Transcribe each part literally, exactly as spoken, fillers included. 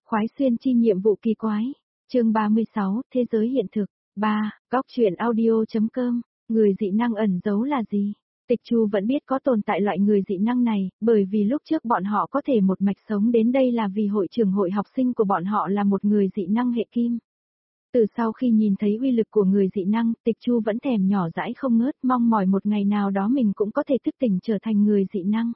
Khoái xuyên chi nhiệm vụ kỳ quái. Chương ba mươi sáu, Thế giới hiện thực. ba. Góc truyện audio.com. Người dị năng ẩn giấu là gì? Tịch Chu vẫn biết có tồn tại loại người dị năng này, bởi vì lúc trước bọn họ có thể một mạch sống đến đây là vì hội trưởng hội học sinh của bọn họ là một người dị năng hệ kim. Từ sau khi nhìn thấy uy lực của người dị năng, Tịch Chu vẫn thèm nhỏ dãi không ngớt, mong mỏi một ngày nào đó mình cũng có thể thức tỉnh trở thành người dị năng.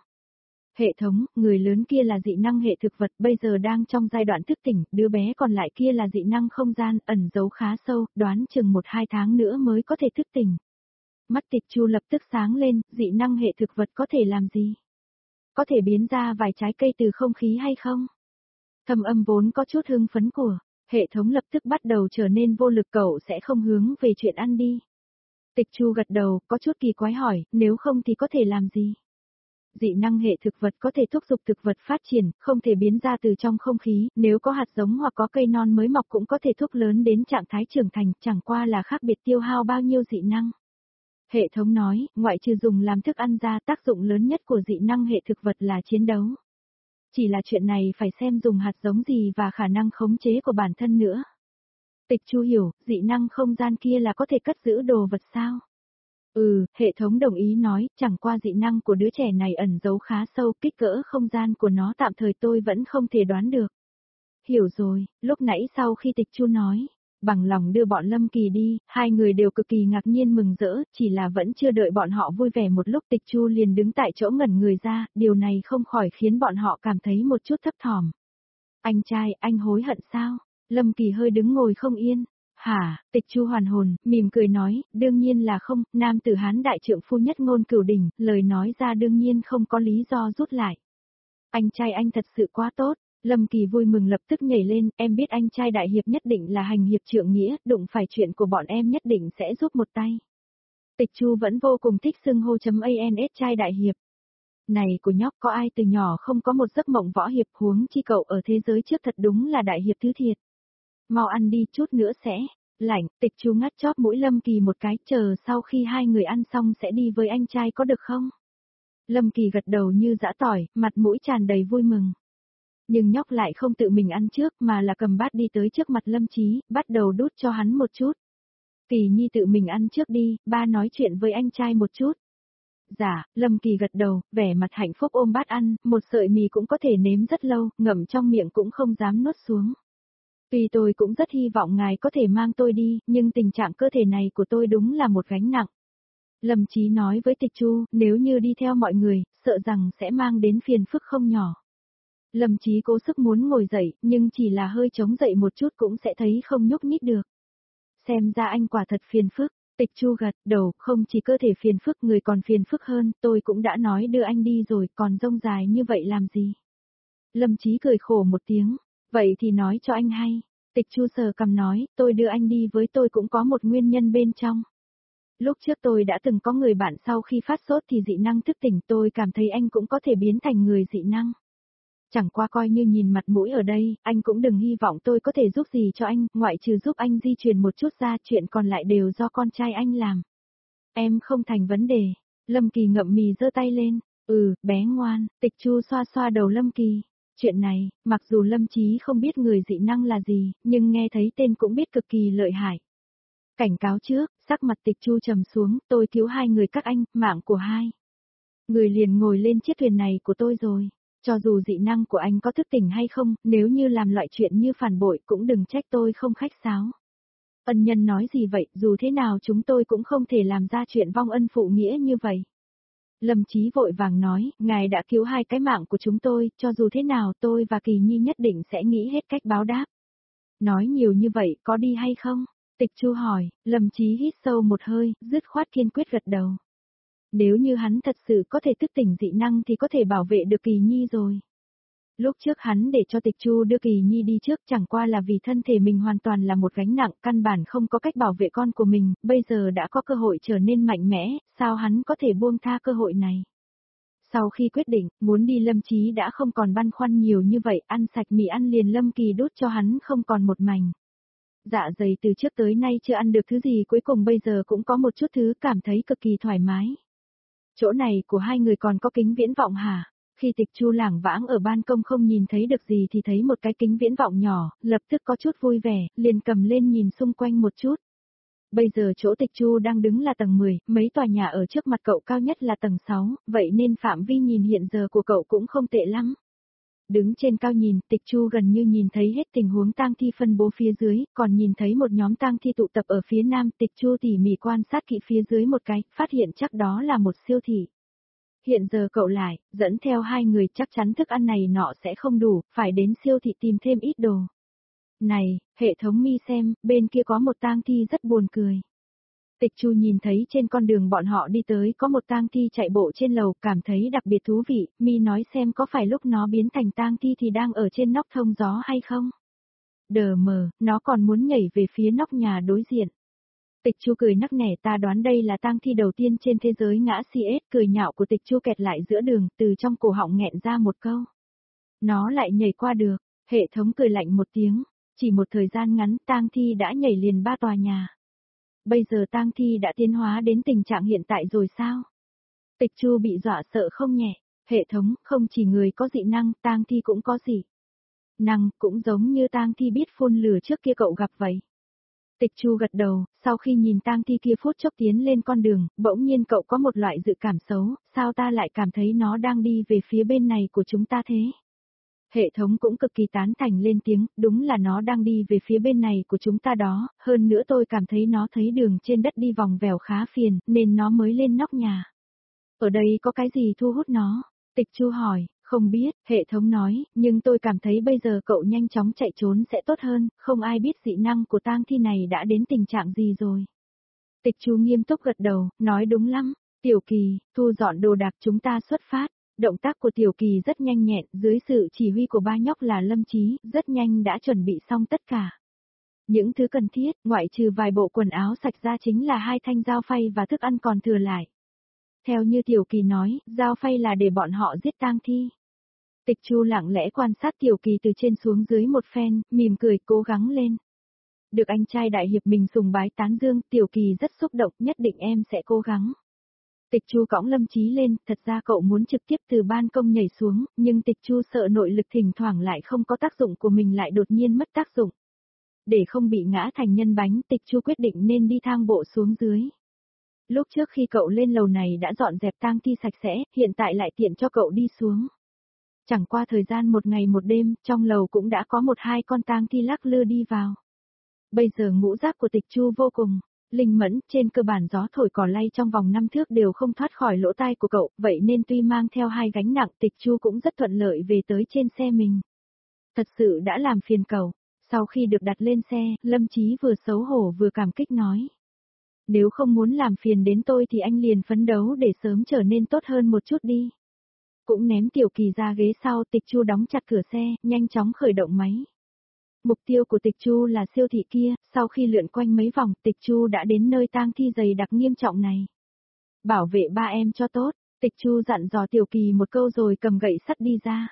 Hệ thống, người lớn kia là dị năng hệ thực vật, bây giờ đang trong giai đoạn thức tỉnh, đứa bé còn lại kia là dị năng không gian, ẩn giấu khá sâu, đoán chừng một hai tháng nữa mới có thể thức tỉnh. Mắt Tịch Chu lập tức sáng lên, dị năng hệ thực vật có thể làm gì? Có thể biến ra vài trái cây từ không khí hay không? Thầm âm vốn có chút hưng phấn của hệ thống lập tức bắt đầu trở nên vô lực, cậu sẽ không hướng về chuyện ăn đi. Tịch Chu gật đầu, có chút kỳ quái hỏi, nếu không thì có thể làm gì? Dị năng hệ thực vật có thể thúc giục thực vật phát triển, không thể biến ra từ trong không khí, nếu có hạt giống hoặc có cây non mới mọc cũng có thể thúc lớn đến trạng thái trưởng thành, chẳng qua là khác biệt tiêu hao bao nhiêu dị năng. Hệ thống nói, ngoại trừ dùng làm thức ăn ra, tác dụng lớn nhất của dị năng hệ thực vật là chiến đấu. Chỉ là chuyện này phải xem dùng hạt giống gì và khả năng khống chế của bản thân nữa. Tịch Chu hiểu, dị năng không gian kia là có thể cất giữ đồ vật sao? Ừ, hệ thống đồng ý nói, chẳng qua dị năng của đứa trẻ này ẩn giấu khá sâu, kích cỡ không gian của nó tạm thời tôi vẫn không thể đoán được. Hiểu rồi, lúc nãy sau khi Tịch Chu nói, bằng lòng đưa bọn Lâm Kỳ đi, hai người đều cực kỳ ngạc nhiên mừng rỡ, chỉ là vẫn chưa đợi bọn họ vui vẻ một lúc Tịch Chu liền đứng tại chỗ ngẩn người ra, điều này không khỏi khiến bọn họ cảm thấy một chút thấp thỏm. Anh trai, anh hối hận sao? Lâm Kỳ hơi đứng ngồi không yên. Hả, Tịch Chu hoàn hồn, mỉm cười nói, đương nhiên là không, nam tử Hán đại trượng phu nhất ngôn cửu đỉnh, lời nói ra đương nhiên không có lý do rút lại. Anh trai anh thật sự quá tốt, Lâm Kỳ vui mừng lập tức nhảy lên, em biết anh trai đại hiệp nhất định là hành hiệp trượng nghĩa, đụng phải chuyện của bọn em nhất định sẽ giúp một tay. Tịch Chu vẫn vô cùng thích xưng hô chấm ans trai đại hiệp. Này của nhóc, có ai từ nhỏ không có một giấc mộng võ hiệp, huống chi cậu ở thế giới trước thật đúng là đại hiệp thứ thiệt. Mau ăn đi, chút nữa sẽ lạnh. Tịch Chu ngắt chóp mũi Lâm Kỳ một cái, chờ sau khi hai người ăn xong sẽ đi với anh trai có được không? Lâm Kỳ gật đầu như giã tỏi, mặt mũi tràn đầy vui mừng. Nhưng nhóc lại không tự mình ăn trước mà là cầm bát đi tới trước mặt Lâm Chí, bắt đầu đút cho hắn một chút. Kỳ Nhi tự mình ăn trước đi, ba nói chuyện với anh trai một chút. Dạ, Lâm Kỳ gật đầu, vẻ mặt hạnh phúc ôm bát ăn, một sợi mì cũng có thể nếm rất lâu, ngậm trong miệng cũng không dám nuốt xuống. Tuy tôi cũng rất hy vọng ngài có thể mang tôi đi, nhưng tình trạng cơ thể này của tôi đúng là một gánh nặng. Lâm Chí nói với Tịch Chu, nếu như đi theo mọi người, sợ rằng sẽ mang đến phiền phức không nhỏ. Lâm Chí cố sức muốn ngồi dậy, nhưng chỉ là hơi chống dậy một chút cũng sẽ thấy không nhúc nhích được. Xem ra anh quả thật phiền phức. Tịch Chu gật đầu, không chỉ cơ thể phiền phức, người còn phiền phức hơn, tôi cũng đã nói đưa anh đi rồi, còn rông dài như vậy làm gì? Lâm Chí cười khổ một tiếng, vậy thì nói cho anh hay. Tịch Chu sờ cằm nói, tôi đưa anh đi với tôi cũng có một nguyên nhân bên trong. Lúc trước tôi đã từng có người bạn sau khi phát sốt thì dị năng thức tỉnh, tôi cảm thấy anh cũng có thể biến thành người dị năng. Chẳng qua coi như nhìn mặt mũi ở đây, anh cũng đừng hy vọng tôi có thể giúp gì cho anh, ngoại trừ giúp anh di chuyển một chút ra, chuyện còn lại đều do con trai anh làm. Em không thành vấn đề. Lâm Kỳ ngậm mì giơ tay lên, ừ, bé ngoan. Tịch Chu xoa xoa đầu Lâm Kỳ. Chuyện này, mặc dù Lâm Chí không biết người dị năng là gì, nhưng nghe thấy tên cũng biết cực kỳ lợi hại. Cảnh cáo trước, sắc mặt Tịch Chu trầm xuống, tôi cứu hai người các anh, mạng của hai người liền ngồi lên chiếc thuyền này của tôi rồi. Cho dù dị năng của anh có thức tỉnh hay không, nếu như làm loại chuyện như phản bội cũng đừng trách tôi không khách sáo. Ân nhân nói gì vậy, dù thế nào chúng tôi cũng không thể làm ra chuyện vong ân phụ nghĩa như vậy. Lâm Chí vội vàng nói, ngài đã cứu hai cái mạng của chúng tôi, cho dù thế nào tôi và Kỳ Nhi nhất định sẽ nghĩ hết cách báo đáp. Nói nhiều như vậy, có đi hay không? Tịch Chu hỏi, Lâm Chí hít sâu một hơi, dứt khoát kiên quyết gật đầu. Nếu như hắn thật sự có thể thức tỉnh dị năng thì có thể bảo vệ được Kỳ Nhi rồi. Lúc trước hắn để cho Tịch Chu đưa Kỳ Nhi đi trước chẳng qua là vì thân thể mình hoàn toàn là một gánh nặng, căn bản không có cách bảo vệ con của mình, bây giờ đã có cơ hội trở nên mạnh mẽ, sao hắn có thể buông tha cơ hội này. Sau khi quyết định, muốn đi Lâm Chí đã không còn băn khoăn nhiều như vậy, ăn sạch mì ăn liền Lâm Kỳ đút cho hắn không còn một mảnh. Dạ dày từ trước tới nay chưa ăn được thứ gì, cuối cùng bây giờ cũng có một chút thứ cảm thấy cực kỳ thoải mái. Chỗ này của hai người còn có kính viễn vọng hả? Khi Tịch Chu lảng vãng ở ban công không nhìn thấy được gì thì thấy một cái kính viễn vọng nhỏ, lập tức có chút vui vẻ, liền cầm lên nhìn xung quanh một chút. Bây giờ chỗ Tịch Chu đang đứng là tầng mười, mấy tòa nhà ở trước mặt cậu cao nhất là tầng sáu, vậy nên phạm vi nhìn hiện giờ của cậu cũng không tệ lắm. Đứng trên cao nhìn, Tịch Chu gần như nhìn thấy hết tình huống tang thi phân bố phía dưới, còn nhìn thấy một nhóm tang thi tụ tập ở phía nam. Tịch Chu tỉ mỉ quan sát kỹ phía dưới một cái, phát hiện chắc đó là một siêu thị. Hiện giờ cậu lại, dẫn theo hai người chắc chắn thức ăn này nọ sẽ không đủ, phải đến siêu thị tìm thêm ít đồ. Này, hệ thống mi xem, bên kia có một tang thi rất buồn cười. Tịch Chu nhìn thấy trên con đường bọn họ đi tới có một tang thi chạy bộ trên lầu, cảm thấy đặc biệt thú vị, mi nói xem có phải lúc nó biến thành tang thi thì đang ở trên nóc thông gió hay không? Đờ mờ, nó còn muốn nhảy về phía nóc nhà đối diện. Tịch Chu cười nắc nẻ, ta đoán đây là tang thi đầu tiên trên thế giới ngã xê ét, cười nhạo của Tịch Chu kẹt lại giữa đường, từ trong cổ họng nghẹn ra một câu. Nó lại nhảy qua được, hệ thống cười lạnh một tiếng, chỉ một thời gian ngắn tang thi đã nhảy liền ba tòa nhà. Bây giờ tang thi đã tiến hóa đến tình trạng hiện tại rồi sao? Tịch Chu bị dọa sợ không nhẹ, hệ thống không chỉ người có dị năng, tang thi cũng có dị năng, cũng giống như tang thi biết phun lửa trước kia cậu gặp vậy. Tịch Chu gật đầu, sau khi nhìn tang thi kia phút chốc tiến lên con đường, bỗng nhiên cậu có một loại dự cảm xấu, sao ta lại cảm thấy nó đang đi về phía bên này của chúng ta thế? Hệ thống cũng cực kỳ tán thành lên tiếng, đúng là nó đang đi về phía bên này của chúng ta đó, hơn nữa tôi cảm thấy nó thấy đường trên đất đi vòng vèo khá phiền, nên nó mới lên nóc nhà. Ở đây có cái gì thu hút nó? Tịch Chu hỏi, không biết, hệ thống nói, nhưng tôi cảm thấy bây giờ cậu nhanh chóng chạy trốn sẽ tốt hơn, không ai biết dị năng của tang thi này đã đến tình trạng gì rồi. Tịch Chu nghiêm túc gật đầu, nói đúng lắm, Tiểu Kỳ, thu dọn đồ đạc chúng ta xuất phát. Động tác của Tiểu Kỳ rất nhanh nhẹn, dưới sự chỉ huy của ba nhóc là Lâm Chí, rất nhanh đã chuẩn bị xong tất cả. Những thứ cần thiết, ngoại trừ vài bộ quần áo sạch ra chính là hai thanh dao phay và thức ăn còn thừa lại. Theo như Tiểu Kỳ nói, dao phay là để bọn họ giết tang thi. Tịch Chu lặng lẽ quan sát Tiểu Kỳ từ trên xuống dưới một phen, mỉm cười cố gắng lên. Được anh trai đại hiệp mình sùng bái tán dương, Tiểu Kỳ rất xúc động, nhất định em sẽ cố gắng. Tịch Chu cõng Lâm Chí lên, thật ra cậu muốn trực tiếp từ ban công nhảy xuống, nhưng Tịch Chu sợ nội lực thỉnh thoảng lại không có tác dụng của mình lại đột nhiên mất tác dụng. Để không bị ngã thành nhân bánh, Tịch Chu quyết định nên đi thang bộ xuống dưới. Lúc trước khi cậu lên lầu này đã dọn dẹp tang thi sạch sẽ, hiện tại lại tiện cho cậu đi xuống. Chẳng qua thời gian một ngày một đêm, trong lầu cũng đã có một hai con tang thi lắc lư đi vào. Bây giờ ngũ giác của Tịch Chu vô cùng linh mẫn, trên cơ bản gió thổi cỏ lay trong vòng năm thước đều không thoát khỏi lỗ tai của cậu, vậy nên tuy mang theo hai gánh nặng, Tịch Chu cũng rất thuận lợi về tới trên xe mình. Thật sự đã làm phiền cậu. Sau khi được đặt lên xe, Lâm Chí vừa xấu hổ vừa cảm kích nói. Nếu không muốn làm phiền đến tôi thì anh liền phấn đấu để sớm trở nên tốt hơn một chút đi. Cũng ném Tiểu Kỳ ra ghế sau, Tịch Chu đóng chặt cửa xe, nhanh chóng khởi động máy. Mục tiêu của Tịch Chu là siêu thị kia, sau khi lượn quanh mấy vòng, Tịch Chu đã đến nơi tang thi dày đặc nghiêm trọng này. Bảo vệ ba em cho tốt, Tịch Chu dặn dò Tiểu Kỳ một câu rồi cầm gậy sắt đi ra.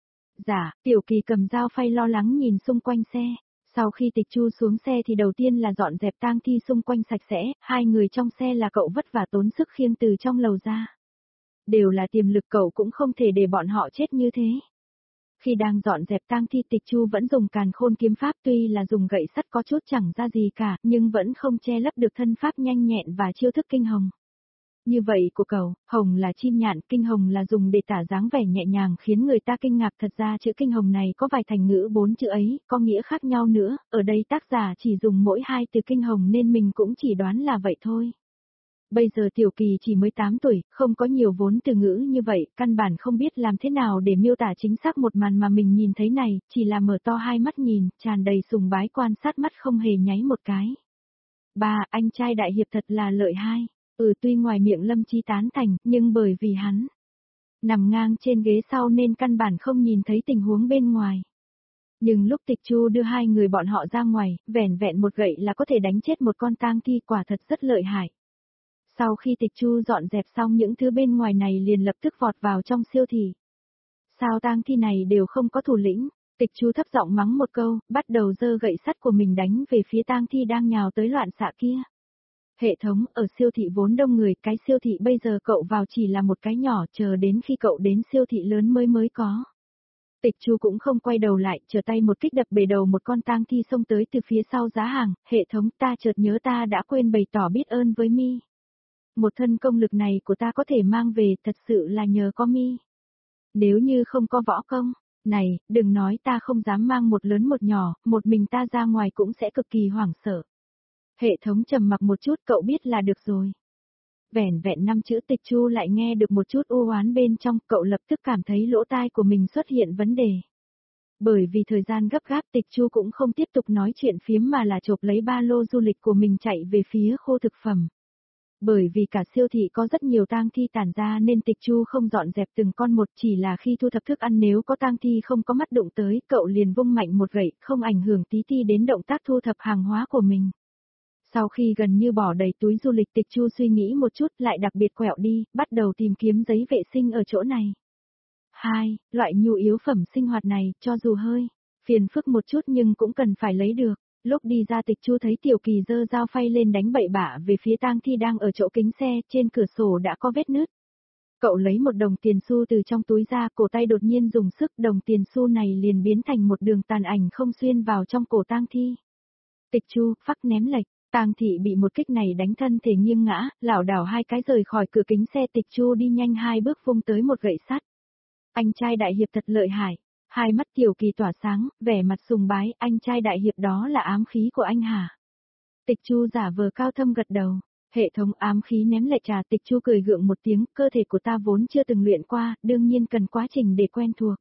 Dạ, Tiểu Kỳ cầm dao phay lo lắng nhìn xung quanh xe. Sau khi Tịch Chu xuống xe thì đầu tiên là dọn dẹp tang thi xung quanh sạch sẽ, hai người trong xe là cậu vất vả tốn sức khiêng từ trong lầu ra. Đều là tiềm lực, cậu cũng không thể để bọn họ chết như thế. Khi đang dọn dẹp tang thi, Tịch Chu vẫn dùng càn khôn kiếm pháp, tuy là dùng gậy sắt có chút chẳng ra gì cả, nhưng vẫn không che lấp được thân pháp nhanh nhẹn và chiêu thức kinh hồng. Như vậy của cậu, hồng là chim nhạn, kinh hồng là dùng để tả dáng vẻ nhẹ nhàng khiến người ta kinh ngạc, thật ra chữ kinh hồng này có vài thành ngữ bốn chữ ấy, có nghĩa khác nhau nữa, ở đây tác giả chỉ dùng mỗi hai từ kinh hồng nên mình cũng chỉ đoán là vậy thôi. Bây giờ Tiểu Kỳ chỉ mới tám tuổi, không có nhiều vốn từ ngữ như vậy, căn bản không biết làm thế nào để miêu tả chính xác một màn mà mình nhìn thấy này, chỉ là mở to hai mắt nhìn, tràn đầy sùng bái quan sát mắt không hề nháy một cái. Ba, anh trai đại hiệp thật là lợi hai. Ừ, tuy ngoài miệng Lâm Chí tán thành, nhưng bởi vì hắn nằm ngang trên ghế sau nên căn bản không nhìn thấy tình huống bên ngoài. Nhưng lúc Tịch Chu đưa hai người bọn họ ra ngoài, vẻn vẹn một gậy là có thể đánh chết một con tang thi, quả thật rất lợi hại. Sau khi Tịch Chu dọn dẹp xong những thứ bên ngoài này liền lập tức vọt vào trong siêu thị. Sao tang thi này đều không có thủ lĩnh? Tịch Chu thấp giọng mắng một câu, bắt đầu giơ gậy sắt của mình đánh về phía tang thi đang nhào tới loạn xạ kia. Hệ thống, ở siêu thị vốn đông người, cái siêu thị bây giờ cậu vào chỉ là một cái nhỏ, chờ đến khi cậu đến siêu thị lớn mới mới có. Tịch Chu cũng không quay đầu lại, trở tay một kích đập bể đầu một con tang thi xông tới từ phía sau giá hàng, hệ thống ta chợt nhớ ta đã quên bày tỏ biết ơn với mi. Một thân công lực này của ta có thể mang về thật sự là nhờ có mi. Nếu như không có võ công, này, đừng nói ta không dám mang một lớn một nhỏ, một mình ta ra ngoài cũng sẽ cực kỳ hoảng sợ. Hệ thống trầm mặc một chút, cậu biết là được rồi. Vẻn vẹn năm chữ Tịch Chu lại nghe được một chút u oán bên trong, cậu lập tức cảm thấy lỗ tai của mình xuất hiện vấn đề. Bởi vì thời gian gấp gáp Tịch Chu cũng không tiếp tục nói chuyện phiếm mà là chộp lấy ba lô du lịch của mình chạy về phía khô thực phẩm. Bởi vì cả siêu thị có rất nhiều tang thi tản ra nên Tịch Chu không dọn dẹp từng con một, chỉ là khi thu thập thức ăn nếu có tang thi không có mắt đụng tới, cậu liền vung mạnh một gậy, không ảnh hưởng tí ti đến động tác thu thập hàng hóa của mình. Sau khi gần như bỏ đầy túi du lịch, Tịch Chu suy nghĩ một chút lại đặc biệt quẹo đi, bắt đầu tìm kiếm giấy vệ sinh ở chỗ này. Hai, loại nhu yếu phẩm sinh hoạt này, cho dù hơi phiền phức một chút nhưng cũng cần phải lấy được. Lúc đi ra Tịch Chu thấy Tiểu Kỳ giơ dao phay lên đánh bậy bạ về phía tang thi đang ở chỗ kính xe, trên cửa sổ đã có vết nứt. Cậu lấy một đồng tiền xu từ trong túi ra, cổ tay đột nhiên dùng sức, đồng tiền xu này liền biến thành một đường tàn ảnh không xuyên vào trong cổ tang thi. Tịch Chu, phắc ném lệch. Tang thị bị một kích này đánh thân thể nghiêng ngã, lảo đảo hai cái rời khỏi cửa kính xe. Tịch Chu đi nhanh hai bước vung tới một gậy sắt. Anh trai đại hiệp thật lợi hại. Hai mắt Tiểu Kỳ tỏa sáng, vẻ mặt sùng bái, anh trai đại hiệp đó là ám khí của anh hả? Tịch Chu giả vờ cao thâm gật đầu. Hệ thống ám khí ném lệ trà. Tịch Chu cười gượng một tiếng, cơ thể của ta vốn chưa từng luyện qua, đương nhiên cần quá trình để quen thuộc.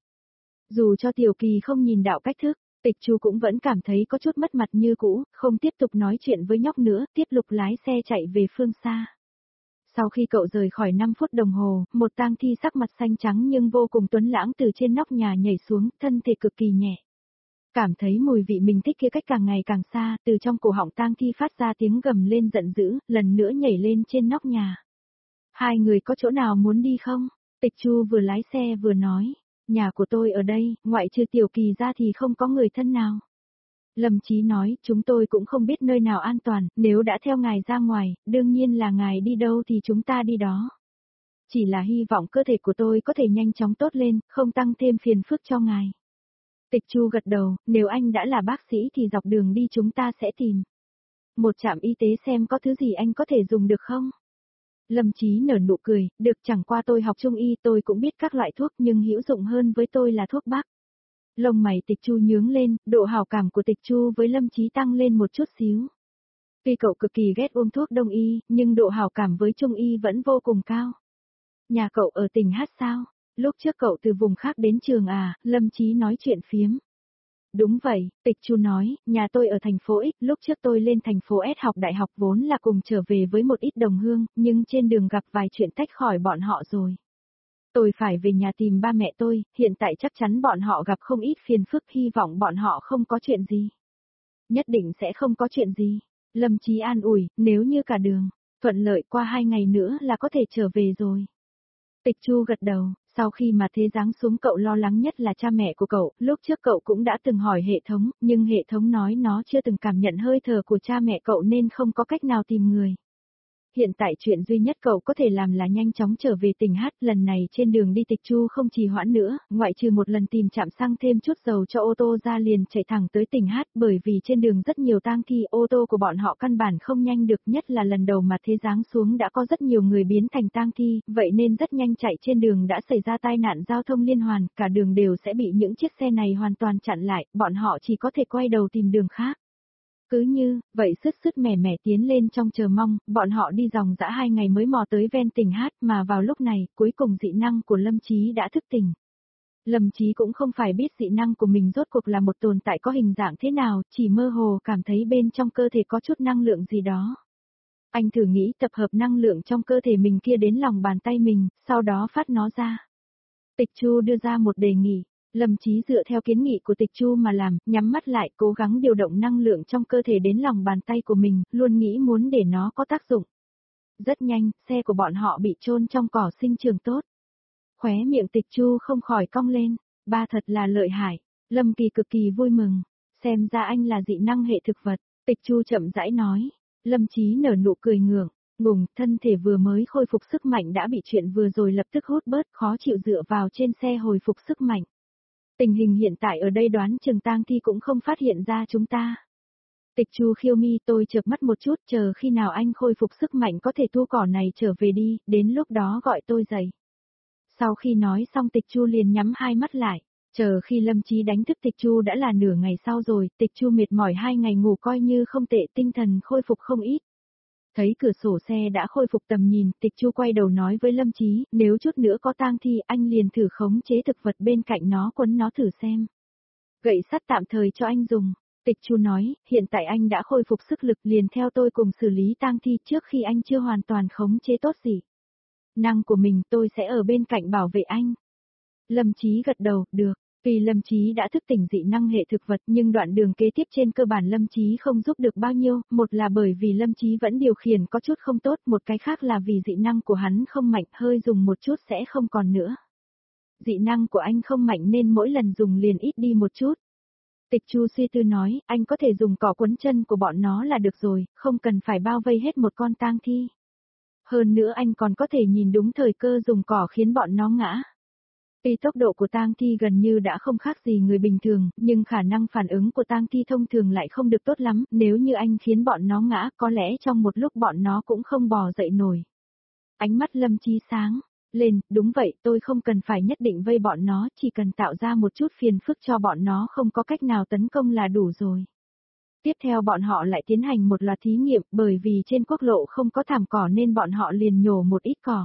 Dù cho Tiểu Kỳ không nhìn đạo cách thức, Tịch Chu cũng vẫn cảm thấy có chút mất mặt như cũ, không tiếp tục nói chuyện với nhóc nữa, tiếp tục lái xe chạy về phương xa. Sau khi cậu rời khỏi năm phút đồng hồ, một tang thi sắc mặt xanh trắng nhưng vô cùng tuấn lãng từ trên nóc nhà nhảy xuống, thân thể cực kỳ nhẹ. Cảm thấy mùi vị mình thích kia cách càng ngày càng xa, từ trong cổ họng tang thi phát ra tiếng gầm lên giận dữ, lần nữa nhảy lên trên nóc nhà. Hai người có chỗ nào muốn đi không? Tịch Chu vừa lái xe vừa nói. Nhà của tôi ở đây, ngoại trừ Tiểu Kỳ ra thì không có người thân nào. Lâm Chí nói, chúng tôi cũng không biết nơi nào an toàn, nếu đã theo ngài ra ngoài, đương nhiên là ngài đi đâu thì chúng ta đi đó. Chỉ là hy vọng cơ thể của tôi có thể nhanh chóng tốt lên, không tăng thêm phiền phức cho ngài. Tịch Chu gật đầu, nếu anh đã là bác sĩ thì dọc đường đi chúng ta sẽ tìm một trạm y tế xem có thứ gì anh có thể dùng được không? Lâm Chí nở nụ cười, được, chẳng qua tôi học trung y, tôi cũng biết các loại thuốc nhưng hữu dụng hơn với tôi là thuốc bắc. Lông mày Tịch Chu nhướng lên, độ hảo cảm của Tịch Chu với Lâm Chí tăng lên một chút xíu. Tuy cậu cực kỳ ghét uống thuốc đông y, nhưng độ hảo cảm với trung y vẫn vô cùng cao. Nhà cậu ở tỉnh Hát sao? Lúc trước cậu từ vùng khác đến trường à? Lâm Chí nói chuyện phiếm. Đúng vậy, Tịch Chu nói, nhà tôi ở thành phố X, lúc trước tôi lên thành phố S học đại học vốn là cùng trở về với một ít đồng hương, nhưng trên đường gặp vài chuyện tách khỏi bọn họ rồi. Tôi phải về nhà tìm ba mẹ tôi, hiện tại chắc chắn bọn họ gặp không ít phiền phức, hy vọng bọn họ không có chuyện gì. Nhất định sẽ không có chuyện gì. Lâm Chí an ủi, nếu như cả đường thuận lợi qua hai ngày nữa là có thể trở về rồi. Tịch Chu gật đầu, sau khi mà thế giáng xuống cậu lo lắng nhất là cha mẹ của cậu, lúc trước cậu cũng đã từng hỏi hệ thống, nhưng hệ thống nói nó chưa từng cảm nhận hơi thở của cha mẹ cậu nên không có cách nào tìm người. Hiện tại chuyện duy nhất cậu có thể làm là nhanh chóng trở về tỉnh Hát, lần này trên đường đi Tịch Chu không trì hoãn nữa, ngoại trừ một lần tìm trạm xăng thêm chút dầu cho ô tô ra liền chạy thẳng tới tỉnh Hát, bởi vì trên đường rất nhiều tang thi, ô tô của bọn họ căn bản không nhanh được, nhất là lần đầu mà thế giáng xuống đã có rất nhiều người biến thành tang thi, vậy nên rất nhanh chạy trên đường đã xảy ra tai nạn giao thông liên hoàn, cả đường đều sẽ bị những chiếc xe này hoàn toàn chặn lại, bọn họ chỉ có thể quay đầu tìm đường khác. Cứ như, vậy sứt sứt mẻ mẻ tiến lên trong chờ mong, bọn họ đi dòng dã hai ngày mới mò tới ven tỉnh Hát, mà vào lúc này, cuối cùng dị năng của Lâm Chí đã thức tỉnh. Lâm Chí cũng không phải biết dị năng của mình rốt cuộc là một tồn tại có hình dạng thế nào, chỉ mơ hồ cảm thấy bên trong cơ thể có chút năng lượng gì đó. Anh thử nghĩ tập hợp năng lượng trong cơ thể mình kia đến lòng bàn tay mình, sau đó phát nó ra. Tịch Chu đưa ra một đề nghị. Lâm Chí dựa theo kiến nghị của Tịch Chu mà làm, nhắm mắt lại, cố gắng điều động năng lượng trong cơ thể đến lòng bàn tay của mình, luôn nghĩ muốn để nó có tác dụng. Rất nhanh, xe của bọn họ bị chôn trong cỏ sinh trưởng tốt. Khóe miệng Tịch Chu không khỏi cong lên, ba thật là lợi hại. Lâm Kỳ cực kỳ vui mừng, xem ra anh là dị năng hệ thực vật, Tịch Chu chậm rãi nói. Lâm Chí nở nụ cười ngượng, ngùng, thân thể vừa mới khôi phục sức mạnh đã bị chuyện vừa rồi lập tức hút bớt, khó chịu dựa vào trên xe hồi phục sức mạnh. Tình hình hiện tại ở đây đoán chừng tang thi cũng không phát hiện ra chúng ta. Tịch Chu khiêu mi, tôi chợp mắt một chút, chờ khi nào anh khôi phục sức mạnh có thể thu cỏ này trở về đi, đến lúc đó gọi tôi dậy. Sau khi nói xong Tịch Chu liền nhắm hai mắt lại, chờ khi Lâm Chí đánh thức Tịch Chu đã là nửa ngày sau rồi, Tịch Chu mệt mỏi hai ngày ngủ coi như không tệ, tinh thần khôi phục không ít. Thấy cửa sổ xe đã khôi phục tầm nhìn, Tịch Chu quay đầu nói với Lâm Chí, nếu chút nữa có tang thi anh liền thử khống chế thực vật bên cạnh nó quấn nó thử xem. Gậy sắt tạm thời cho anh dùng. Tịch Chu nói, hiện tại anh đã khôi phục sức lực liền theo tôi cùng xử lý tang thi trước khi anh chưa hoàn toàn khống chế tốt gì. Năng của mình tôi sẽ ở bên cạnh bảo vệ anh. Lâm Chí gật đầu, được. Vì Lâm Chí đã thức tỉnh dị năng hệ thực vật nhưng đoạn đường kế tiếp trên cơ bản Lâm Chí không giúp được bao nhiêu, một là bởi vì Lâm Chí vẫn điều khiển có chút không tốt, một cái khác là vì dị năng của hắn không mạnh, hơi dùng một chút sẽ không còn nữa. Dị năng của anh không mạnh nên mỗi lần dùng liền ít đi một chút. Tịch Chu suy tư nói, anh có thể dùng cỏ quấn chân của bọn nó là được rồi, không cần phải bao vây hết một con tang thi. Hơn nữa anh còn có thể nhìn đúng thời cơ dùng cỏ khiến bọn nó ngã. Tuy tốc độ của tang thi gần như đã không khác gì người bình thường, nhưng khả năng phản ứng của tang thi thông thường lại không được tốt lắm, nếu như anh khiến bọn nó ngã, có lẽ trong một lúc bọn nó cũng không bò dậy nổi. Ánh mắt Lâm Chí sáng lên, đúng vậy, tôi không cần phải nhất định vây bọn nó, chỉ cần tạo ra một chút phiền phức cho bọn nó không có cách nào tấn công là đủ rồi. Tiếp theo bọn họ lại tiến hành một loạt thí nghiệm, bởi vì trên quốc lộ không có thảm cỏ nên bọn họ liền nhổ một ít cỏ.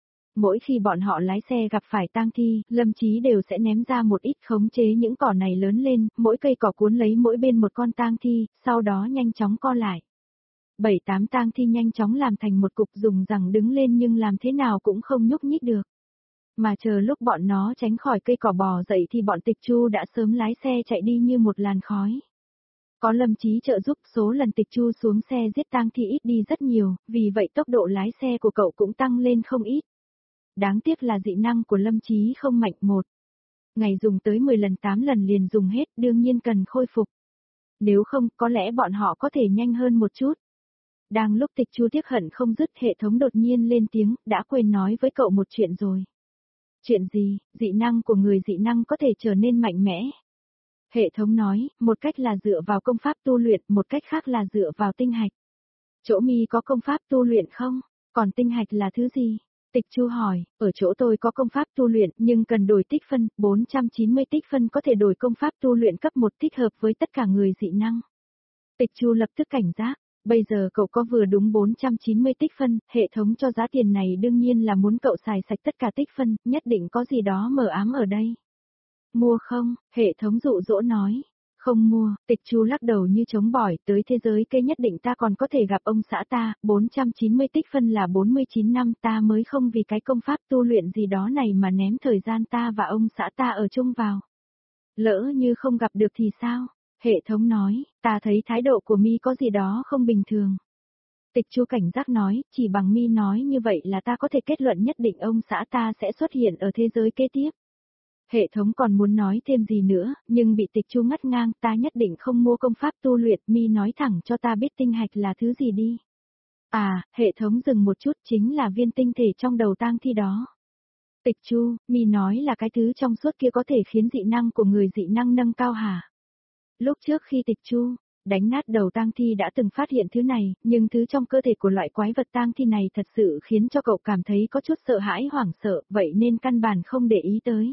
Mỗi khi bọn họ lái xe gặp phải tang thi, Lâm Chí đều sẽ ném ra một ít khống chế những cỏ này lớn lên, mỗi cây cỏ cuốn lấy mỗi bên một con tang thi, sau đó nhanh chóng co lại. Bảy tám tang thi nhanh chóng làm thành một cục dùng rằng đứng lên nhưng làm thế nào cũng không nhúc nhích được. Mà chờ lúc bọn nó tránh khỏi cây cỏ bò dậy thì bọn Tịch Chu đã sớm lái xe chạy đi như một làn khói. Có Lâm Chí trợ giúp số lần Tịch Chu xuống xe giết tang thi ít đi rất nhiều, vì vậy tốc độ lái xe của cậu cũng tăng lên không ít. Đáng tiếc là dị năng của Lâm Chí không mạnh một. Ngày dùng tới mười lần tám lần liền dùng hết, đương nhiên cần khôi phục. Nếu không, có lẽ bọn họ có thể nhanh hơn một chút. Đang lúc Tịch Chu tiếc hận không dứt, hệ thống đột nhiên lên tiếng, đã quên nói với cậu một chuyện rồi. Chuyện gì? Dị năng của người dị năng có thể trở nên mạnh mẽ. Hệ thống nói, một cách là dựa vào công pháp tu luyện, một cách khác là dựa vào tinh hạch. Chỗ mi có công pháp tu luyện không? Còn tinh hạch là thứ gì? Tịch Chu hỏi, ở chỗ tôi có công pháp tu luyện nhưng cần đổi tích phân, bốn trăm chín mươi tích phân có thể đổi công pháp tu luyện cấp một thích hợp với tất cả người dị năng. Tịch Chu lập tức cảnh giác, bây giờ cậu có vừa đúng bốn trăm chín mươi tích phân, hệ thống cho giá tiền này đương nhiên là muốn cậu xài sạch tất cả tích phân, nhất định có gì đó mờ ám ở đây. Mua không? Hệ thống dụ dỗ nói. Không mua, Tịch Chu lắc đầu như chống bỏi, tới thế giới cây nhất định ta còn có thể gặp ông xã ta, bốn trăm chín mươi tích phân là bốn mươi chín năm ta mới không vì cái công pháp tu luyện gì đó này mà ném thời gian ta và ông xã ta ở chung vào. Lỡ như không gặp được thì sao? Hệ thống nói, ta thấy thái độ của mi có gì đó không bình thường. Tịch Chu cảnh giác nói, chỉ bằng mi nói như vậy là ta có thể kết luận nhất định ông xã ta sẽ xuất hiện ở thế giới kế tiếp. Hệ thống còn muốn nói thêm gì nữa, nhưng bị Tịch Chu ngắt ngang, ta nhất định không mua công pháp tu luyện, mi nói thẳng cho ta biết tinh hạch là thứ gì đi. À, hệ thống dừng một chút, chính là viên tinh thể trong đầu tang thi đó. Tịch Chu, mi nói là cái thứ trong suốt kia có thể khiến dị năng của người dị năng nâng cao hả? Lúc trước khi Tịch Chu đánh nát đầu tang thi đã từng phát hiện thứ này, nhưng thứ trong cơ thể của loại quái vật tang thi này thật sự khiến cho cậu cảm thấy có chút sợ hãi hoảng sợ, vậy nên căn bản không để ý tới.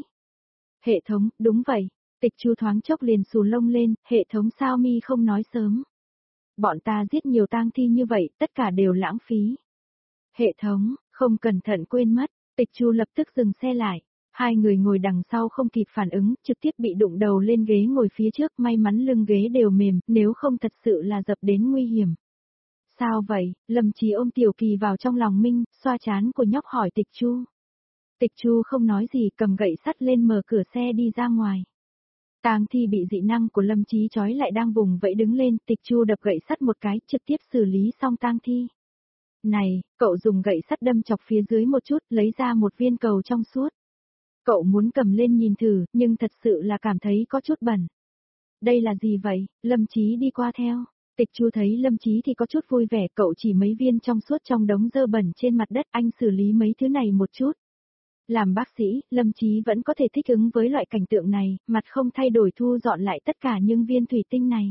Hệ thống, đúng vậy. Tịch Chu thoáng chốc liền xù lông lên, hệ thống sao mi không nói sớm. Bọn ta giết nhiều tang thi như vậy, tất cả đều lãng phí. Hệ thống, không cẩn thận quên mất, Tịch Chu lập tức dừng xe lại. Hai người ngồi đằng sau không kịp phản ứng, trực tiếp bị đụng đầu lên ghế ngồi phía trước, may mắn lưng ghế đều mềm, nếu không thật sự là dập đến nguy hiểm. Sao vậy? Lâm Chí ôm Tiểu Kỳ vào trong lòng Minh, xoa trán của nhóc hỏi Tịch Chu. Tịch Chu không nói gì, cầm gậy sắt lên mở cửa xe đi ra ngoài. Tang thi bị dị năng của Lâm Chí trói lại đang vùng vẫy đứng lên, Tịch Chu đập gậy sắt một cái, trực tiếp xử lý xong tang thi. Này, cậu dùng gậy sắt đâm chọc phía dưới một chút, lấy ra một viên cầu trong suốt. Cậu muốn cầm lên nhìn thử, nhưng thật sự là cảm thấy có chút bẩn. Đây là gì vậy? Lâm Chí đi qua theo. Tịch Chu thấy Lâm Chí thì có chút vui vẻ, cậu chỉ mấy viên trong suốt trong đống dơ bẩn trên mặt đất, anh xử lý mấy thứ này một chút. Làm bác sĩ, Lâm Chí vẫn có thể thích ứng với loại cảnh tượng này, mặt không thay đổi thu dọn lại tất cả những viên thủy tinh này.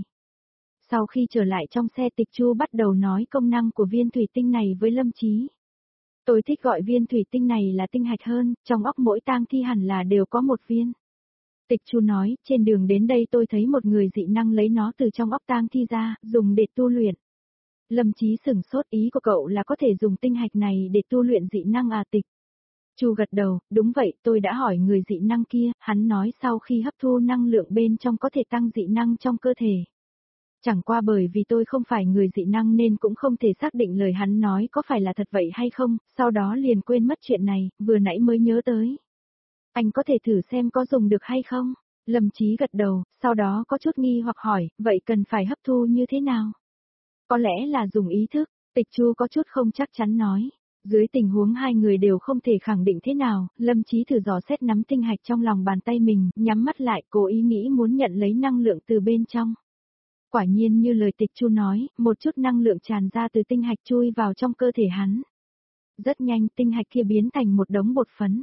Sau khi trở lại trong xe, Tịch Chu bắt đầu nói công năng của viên thủy tinh này với Lâm Chí. Tôi thích gọi viên thủy tinh này là tinh hạch hơn, trong óc mỗi tang thi hẳn là đều có một viên. Tịch Chu nói, trên đường đến đây tôi thấy một người dị năng lấy nó từ trong óc tang thi ra, dùng để tu luyện. Lâm Chí sửng sốt, ý của cậu là có thể dùng tinh hạch này để tu luyện dị năng à? Tịch Chu gật đầu, đúng vậy, tôi đã hỏi người dị năng kia, hắn nói sau khi hấp thu năng lượng bên trong có thể tăng dị năng trong cơ thể. Chẳng qua bởi vì tôi không phải người dị năng nên cũng không thể xác định lời hắn nói có phải là thật vậy hay không, sau đó liền quên mất chuyện này, vừa nãy mới nhớ tới. Anh có thể thử xem có dùng được hay không? Lâm Chí gật đầu, sau đó có chút nghi hoặc hỏi, vậy cần phải hấp thu như thế nào? Có lẽ là dùng ý thức, Tịch Chu có chút không chắc chắn nói. Dưới tình huống hai người đều không thể khẳng định thế nào, Lâm Chí thử dò xét nắm tinh hạch trong lòng bàn tay mình, nhắm mắt lại, cố ý nghĩ muốn nhận lấy năng lượng từ bên trong. Quả nhiên như lời Tịch Chu nói, một chút năng lượng tràn ra từ tinh hạch chui vào trong cơ thể hắn. Rất nhanh tinh hạch kia biến thành một đống bột phấn.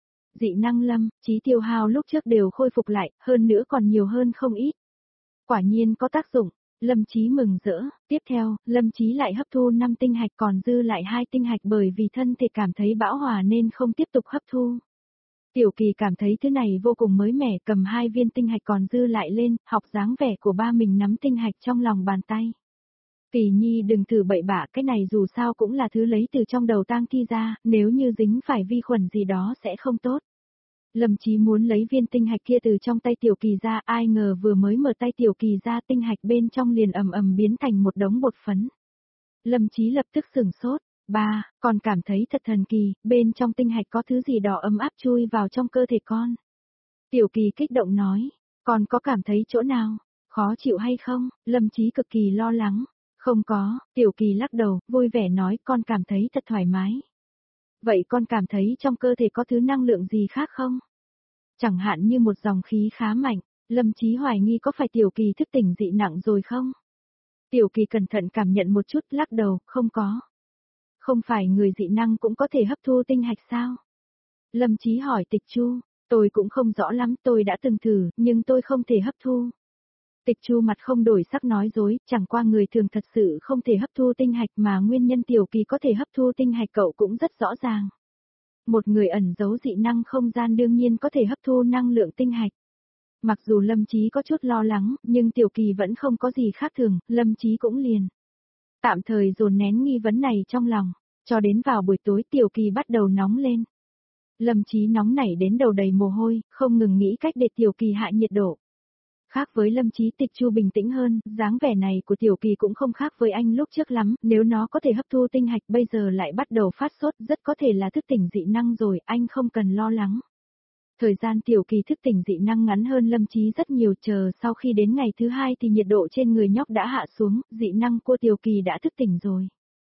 Dị năng Lâm Chí tiêu hao lúc trước đều khôi phục lại, hơn nữa còn nhiều hơn không ít. Quả nhiên có tác dụng. Lâm Chí mừng rỡ, tiếp theo, Lâm Chí lại hấp thu năm tinh hạch, còn dư lại hai tinh hạch bởi vì thân thể cảm thấy bão hòa nên không tiếp tục hấp thu. Tiểu Kỳ cảm thấy thứ này vô cùng mới mẻ, cầm hai viên tinh hạch còn dư lại lên, học dáng vẻ của ba mình nắm tinh hạch trong lòng bàn tay. Kỳ Nhi đừng thử bậy bạ, cái này dù sao cũng là thứ lấy từ trong đầu tang thi ra, nếu như dính phải vi khuẩn gì đó sẽ không tốt. Lâm Chí muốn lấy viên tinh hạch kia từ trong tay Tiểu Kỳ ra, ai ngờ vừa mới mở tay Tiểu Kỳ ra, tinh hạch bên trong liền ầm ầm biến thành một đống bột phấn. Lâm Chí lập tức sửng sốt, ba, còn cảm thấy thật thần kỳ, bên trong tinh hạch có thứ gì đỏ ấm áp chui vào trong cơ thể con. Tiểu Kỳ kích động nói, con có cảm thấy chỗ nào khó chịu hay không? Lâm Chí cực kỳ lo lắng, không có, Tiểu Kỳ lắc đầu, vui vẻ nói, con cảm thấy thật thoải mái. Vậy con cảm thấy trong cơ thể có thứ năng lượng gì khác không? Chẳng hạn như một dòng khí khá mạnh, Lâm Chí hoài nghi có phải Tiểu Kỳ thức tỉnh dị nặng rồi không? Tiểu Kỳ cẩn thận cảm nhận một chút, lắc đầu, không có. Không phải người dị năng cũng có thể hấp thu tinh hạch sao? Lâm Chí hỏi Tịch Chu, tôi cũng không rõ lắm, tôi đã từng thử, nhưng tôi không thể hấp thu. Tịch Chu mặt không đổi sắc nói dối, chẳng qua người thường thật sự không thể hấp thu tinh hạch mà nguyên nhân Tiểu Kỳ có thể hấp thu tinh hạch cậu cũng rất rõ ràng. Một người ẩn giấu dị năng không gian đương nhiên có thể hấp thu năng lượng tinh hạch. Mặc dù Lâm Chí có chút lo lắng, nhưng Tiểu Kỳ vẫn không có gì khác thường, Lâm Chí cũng liền tạm thời dồn nén nghi vấn này trong lòng, cho đến vào buổi tối Tiểu Kỳ bắt đầu nóng lên. Lâm Chí nóng nảy đến đầu đầy mồ hôi, không ngừng nghĩ cách để Tiểu Kỳ hạ nhiệt độ. Khác với Lâm Chí, Tịch Chu bình tĩnh hơn, dáng vẻ này của Tiểu Kỳ cũng không khác với anh lúc trước lắm, nếu nó có thể hấp thu tinh hạch bây giờ lại bắt đầu phát sốt, rất có thể là thức tỉnh dị năng rồi, anh không cần lo lắng. Thời gian Tiểu Kỳ thức tỉnh dị năng ngắn hơn Lâm Chí rất nhiều, chờ sau khi đến ngày thứ hai thì nhiệt độ trên người nhóc đã hạ xuống, dị năng của Tiểu Kỳ đã thức tỉnh rồi.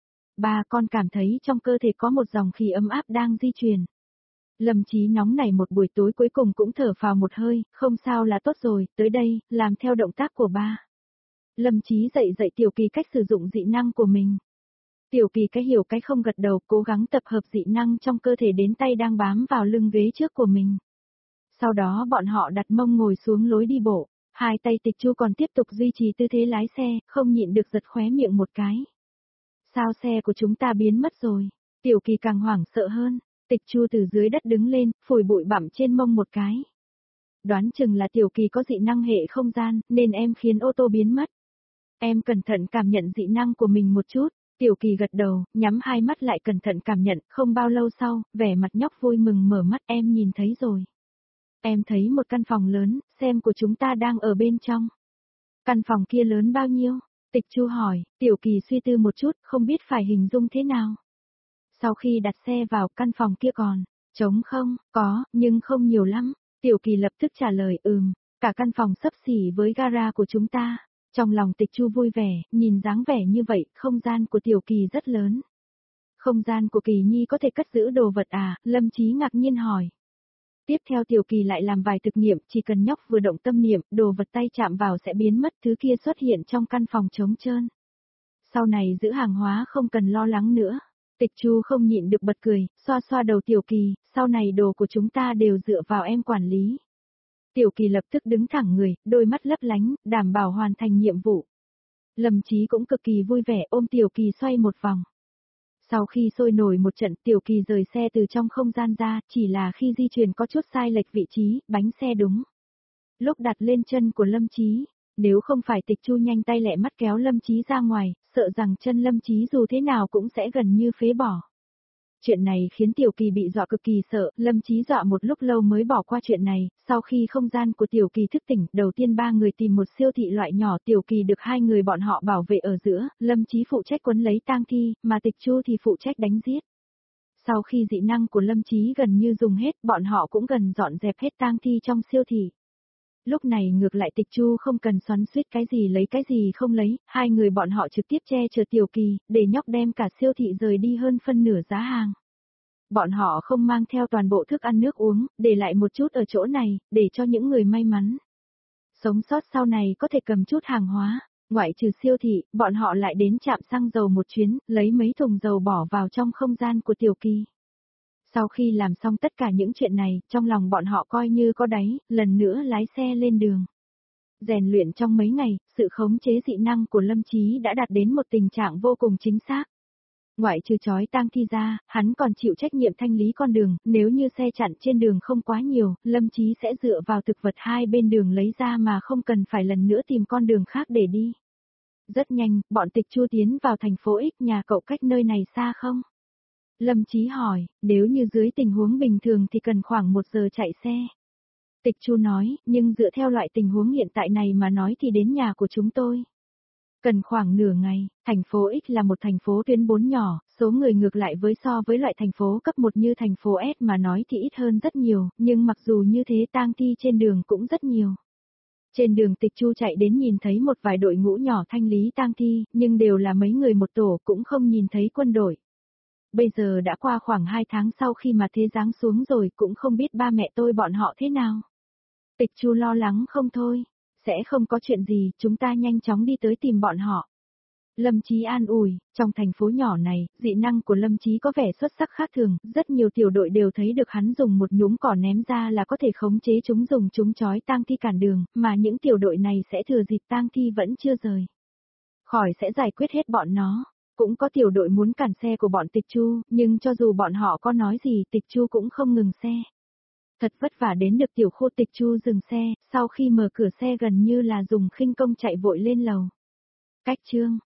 Ba, con cảm thấy trong cơ thể có một dòng khí ấm áp đang di chuyển. Lâm Chí nóng nảy một buổi tối cuối cùng cũng thở phào một hơi, không sao là tốt rồi, tới đây, làm theo động tác của ba. Lâm Chí dạy dạy Tiểu Kỳ cách sử dụng dị năng của mình. Tiểu Kỳ cái hiểu cái không gật đầu, cố gắng tập hợp dị năng trong cơ thể đến tay đang bám vào lưng ghế trước của mình. Sau đó bọn họ đặt mông ngồi xuống lối đi bộ, hai tay Tịch Chu còn tiếp tục duy trì tư thế lái xe, không nhịn được giật khóe miệng một cái. Sao xe của chúng ta biến mất rồi? Tiểu Kỳ càng hoảng sợ hơn. Tịch Chu từ dưới đất đứng lên, phủi bụi bặm trên mông một cái. Đoán chừng là Tiểu Kỳ có dị năng hệ không gian, nên em khiến ô tô biến mất. Em cẩn thận cảm nhận dị năng của mình một chút. Tiểu Kỳ gật đầu, nhắm hai mắt lại cẩn thận cảm nhận, không bao lâu sau, vẻ mặt nhóc vui mừng mở mắt, em nhìn thấy rồi. Em thấy một căn phòng lớn, xem của chúng ta đang ở bên trong. Căn phòng kia lớn bao nhiêu? Tịch Chu hỏi, Tiểu Kỳ suy tư một chút, không biết phải hình dung thế nào. Sau khi đặt xe vào, căn phòng kia còn trống không? Có, nhưng không nhiều lắm. Tiểu Kỳ lập tức trả lời, ừm, cả căn phòng xấp xỉ với gara của chúng ta. Trong lòng Tịch Chu vui vẻ, nhìn dáng vẻ như vậy, không gian của Tiểu Kỳ rất lớn. Không gian của Kỳ Nhi có thể cất giữ đồ vật à? Lâm Chí ngạc nhiên hỏi. Tiếp theo Tiểu Kỳ lại làm vài thực nghiệm, chỉ cần nhóc vừa động tâm niệm, đồ vật tay chạm vào sẽ biến mất, thứ kia xuất hiện trong căn phòng trống trơn. Sau này giữ hàng hóa không cần lo lắng nữa. Tịch Chu không nhịn được bật cười, xoa xoa đầu Tiểu Kỳ, sau này đồ của chúng ta đều dựa vào em quản lý. Tiểu Kỳ lập tức đứng thẳng người, đôi mắt lấp lánh, đảm bảo hoàn thành nhiệm vụ. Lâm Chí cũng cực kỳ vui vẻ ôm Tiểu Kỳ xoay một vòng. Sau khi sôi nổi một trận, Tiểu Kỳ rời xe từ trong không gian ra, chỉ là khi di chuyển có chút sai lệch vị trí, bánh xe đúng. Lúc đặt lên chân của Lâm Chí, nếu không phải Tịch Chu nhanh tay lẹ mắt kéo Lâm Chí ra ngoài, sợ rằng chân Lâm Chí dù thế nào cũng sẽ gần như phế bỏ. Chuyện này khiến Tiểu Kỳ bị dọa cực kỳ sợ, Lâm Chí dọa một lúc lâu mới bỏ qua chuyện này, sau khi không gian của Tiểu Kỳ thức tỉnh, đầu tiên ba người tìm một siêu thị loại nhỏ, Tiểu Kỳ được hai người bọn họ bảo vệ ở giữa, Lâm Chí phụ trách quấn lấy tang thi, mà Tịch Chu thì phụ trách đánh giết. Sau khi dị năng của Lâm Chí gần như dùng hết, bọn họ cũng gần dọn dẹp hết tang thi trong siêu thị. Lúc này ngược lại Tịch Chu không cần xoắn xuýt cái gì lấy cái gì không lấy, hai người bọn họ trực tiếp che chở Tiểu Kỳ, để nhóc đem cả siêu thị rời đi hơn phân nửa giá hàng. Bọn họ không mang theo toàn bộ thức ăn nước uống, để lại một chút ở chỗ này, để cho những người may mắn sống sót sau này có thể cầm chút hàng hóa. Ngoại trừ siêu thị, bọn họ lại đến trạm xăng dầu một chuyến, lấy mấy thùng dầu bỏ vào trong không gian của Tiểu Kỳ. Sau khi làm xong tất cả những chuyện này, trong lòng bọn họ coi như có đáy, lần nữa lái xe lên đường. Rèn luyện trong mấy ngày, sự khống chế dị năng của Lâm Chí đã đạt đến một tình trạng vô cùng chính xác. Ngoại trừ chói tang thi ra, hắn còn chịu trách nhiệm thanh lý con đường, nếu như xe chặn trên đường không quá nhiều, Lâm Chí sẽ dựa vào thực vật hai bên đường lấy ra mà không cần phải lần nữa tìm con đường khác để đi. Rất nhanh, bọn Tịch Chu tiến vào thành phố X, nhà cậu cách nơi này xa không? Lâm Chí hỏi, nếu như dưới tình huống bình thường thì cần khoảng một giờ chạy xe. Tịch Chu nói, nhưng dựa theo loại tình huống hiện tại này mà nói thì đến nhà của chúng tôi cần khoảng nửa ngày. Thành phố X là một thành phố tuyến bốn nhỏ, số người ngược lại với so với loại thành phố cấp một như thành phố S mà nói thì ít hơn rất nhiều, nhưng mặc dù như thế tang thi trên đường cũng rất nhiều. Trên đường Tịch Chu chạy đến nhìn thấy một vài đội ngũ nhỏ thanh lý tang thi, nhưng đều là mấy người một tổ, cũng không nhìn thấy quân đội. Bây giờ đã qua khoảng hai tháng sau khi mà thế giáng xuống rồi, cũng không biết ba mẹ tôi bọn họ thế nào. Tịch Chu lo lắng không thôi, sẽ không có chuyện gì, chúng ta nhanh chóng đi tới tìm bọn họ. Lâm Chí an ủi, trong thành phố nhỏ này, dị năng của Lâm Chí có vẻ xuất sắc khác thường, rất nhiều tiểu đội đều thấy được hắn dùng một nhúm cỏ ném ra là có thể khống chế chúng dùng chúng chói tang thi cản đường, mà những tiểu đội này sẽ thừa dịp tang thi vẫn chưa rời khỏi sẽ giải quyết hết bọn nó. Cũng có tiểu đội muốn cản xe của bọn Tịch Chu, nhưng cho dù bọn họ có nói gì Tịch Chu cũng không ngừng xe. Thật vất vả đến được tiểu khu Tịch Chu dừng xe, sau khi mở cửa xe gần như là dùng khinh công chạy vội lên lầu. Cách chương